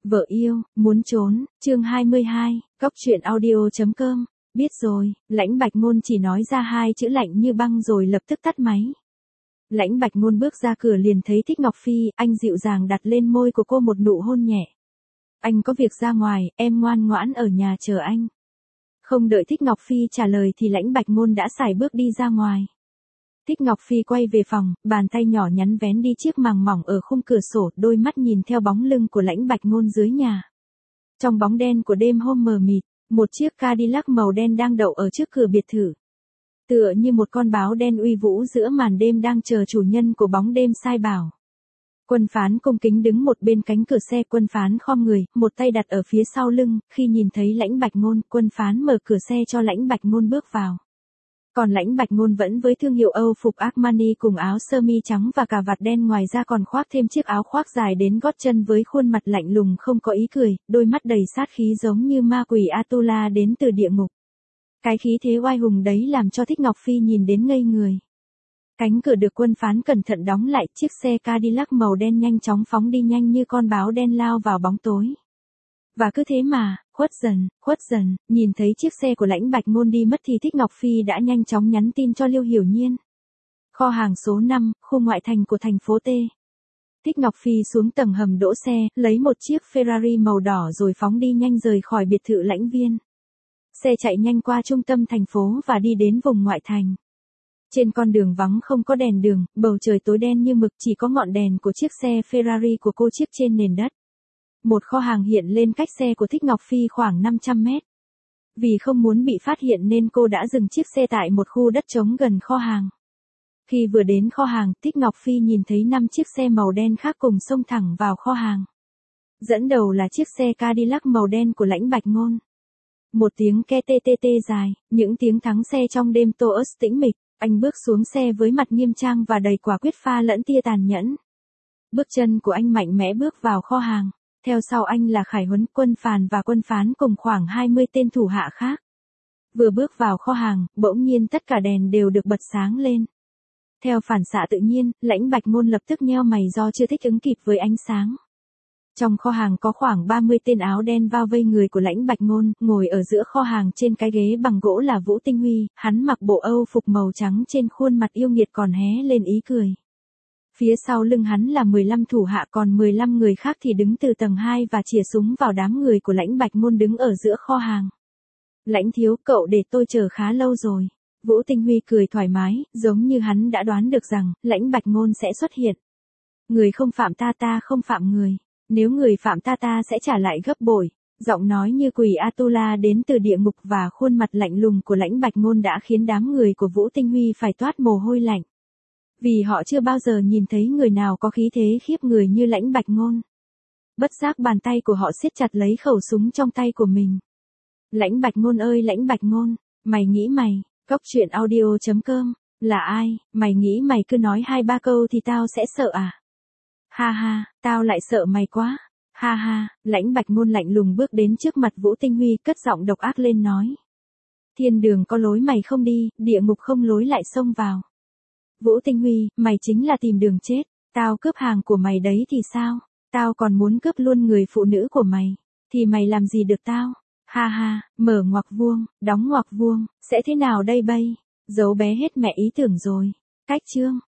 Vợ yêu, muốn trốn, chương 22, Cóc truyện audio.com. Biết rồi, Lãnh Bạch Ngôn chỉ nói ra hai chữ lạnh như băng rồi lập tức tắt máy. Lãnh Bạch Ngôn bước ra cửa liền thấy Thích Ngọc Phi, anh dịu dàng đặt lên môi của cô một nụ hôn nhẹ. Anh có việc ra ngoài, em ngoan ngoãn ở nhà chờ anh. Không đợi Thích Ngọc Phi trả lời thì Lãnh Bạch Ngôn đã sải bước đi ra ngoài. Thích Ngọc Phi quay về phòng, bàn tay nhỏ nhắn vén đi chiếc màng mỏng ở khung cửa sổ, đôi mắt nhìn theo bóng lưng của Lãnh Bạch Ngôn dưới nhà. Trong bóng đen của đêm hôm mờ mịt, một chiếc Cadillac màu đen đang đậu ở trước cửa biệt thự. Tựa như một con báo đen uy vũ giữa màn đêm đang chờ chủ nhân của bóng đêm sai bảo. Quân Phán cung kính đứng một bên cánh cửa xe. Quân Phán khom người, một tay đặt ở phía sau lưng, khi nhìn thấy Lãnh Bạch Ngôn, Quân Phán mở cửa xe cho Lãnh Bạch Ngôn bước vào. Còn Lãnh Bạch Ngôn vẫn với thương hiệu Âu phục Armani cùng áo sơ mi trắng và cà vạt đen, ngoài ra còn khoác thêm chiếc áo khoác dài đến gót chân với khuôn mặt lạnh lùng không có ý cười, đôi mắt đầy sát khí giống như ma quỷ Atula đến từ địa ngục. Cái khí thế oai hùng đấy làm cho Thích Ngọc Phi nhìn đến ngây người. Cánh cửa được Quân Phán cẩn thận đóng lại, chiếc xe Cadillac màu đen nhanh chóng phóng đi nhanh như con báo đen lao vào bóng tối. Và cứ thế mà, khuất dần, nhìn thấy chiếc xe của Lãnh Bạch Ngôn đi mất thì Thích Ngọc Phi đã nhanh chóng nhắn tin cho Liêu Hiểu Nhiên. Kho hàng số 5, khu ngoại thành của thành phố T. Thích Ngọc Phi xuống tầng hầm đỗ xe, lấy một chiếc Ferrari màu đỏ rồi phóng đi nhanh rời khỏi biệt thự Lãnh Viên. Xe chạy nhanh qua trung tâm thành phố và đi đến vùng ngoại thành. Trên con đường vắng không có đèn đường, bầu trời tối đen như mực, chỉ có ngọn đèn của chiếc xe Ferrari của cô chiếc trên nền đất. Một kho hàng hiện lên cách xe của Thích Ngọc Phi khoảng 500 mét. Vì không muốn bị phát hiện nên cô đã dừng chiếc xe tại một khu đất trống gần kho hàng. Khi vừa đến kho hàng, Thích Ngọc Phi nhìn thấy 5 chiếc xe màu đen khác cùng xông thẳng vào kho hàng. Dẫn đầu là chiếc xe Cadillac màu đen của Lãnh Bạch Ngôn. Một tiếng ke tê tê tê dài, những tiếng thắng xe trong đêm tô ớt tĩnh mịch. Anh bước xuống xe với mặt nghiêm trang và đầy quả quyết pha lẫn tia tàn nhẫn. Bước chân của anh mạnh mẽ bước vào kho hàng. Theo sau anh là Khải Huấn, Quân Phàn và Quân Phán cùng khoảng 20 tên thủ hạ khác. Vừa bước vào kho hàng, bỗng nhiên tất cả đèn đều được bật sáng lên. Theo phản xạ tự nhiên, Lãnh Bạch Ngôn lập tức nheo mày do chưa thích ứng kịp với ánh sáng. Trong kho hàng có khoảng 30 tên áo đen bao vây người của Lãnh Bạch Ngôn, ngồi ở giữa kho hàng trên cái ghế bằng gỗ là Vũ Tinh Huy, hắn mặc bộ Âu phục màu trắng, trên khuôn mặt yêu nghiệt còn hé lên ý cười. Phía sau lưng hắn là 15 thủ hạ, còn 15 người khác thì đứng từ tầng 2 và chĩa súng vào đám người của Lãnh Bạch Ngôn đứng ở giữa kho hàng. Lãnh thiếu, cậu để tôi chờ khá lâu rồi. Vũ Tinh Huy cười thoải mái, giống như hắn đã đoán được rằng Lãnh Bạch Ngôn sẽ xuất hiện. Người không phạm ta, ta không phạm người. Nếu người phạm ta, ta sẽ trả lại gấp bội. Giọng nói như quỷ Atula đến từ địa ngục và khuôn mặt lạnh lùng của Lãnh Bạch Ngôn đã khiến đám người của Vũ Tinh Huy phải toát mồ hôi lạnh. Vì họ chưa bao giờ nhìn thấy người nào có khí thế khiếp người như Lãnh Bạch Ngôn. Bất giác bàn tay của họ siết chặt lấy khẩu súng trong tay của mình. Lãnh Bạch Ngôn ơi Lãnh Bạch Ngôn, mày nghĩ mày, Cóc truyện audio.com, là ai, mày nghĩ mày cứ nói 2-3 câu thì tao sẽ sợ à? Ha ha, tao lại sợ mày quá. Ha ha, Lãnh Bạch Ngôn lạnh lùng bước đến trước mặt Vũ Tinh Huy, cất giọng độc ác lên nói. Thiên đường có lối mày không đi, địa ngục không lối lại xông vào. Vũ Tinh Huy, mày chính là tìm đường chết, tao cướp hàng của mày đấy thì sao, tao còn muốn cướp luôn người phụ nữ của mày, thì mày làm gì được tao, ha ha, mở ngoặc vuông, đóng ngoặc vuông, sẽ thế nào đây bây, giấu bé hết mẹ ý tưởng rồi, cách chương.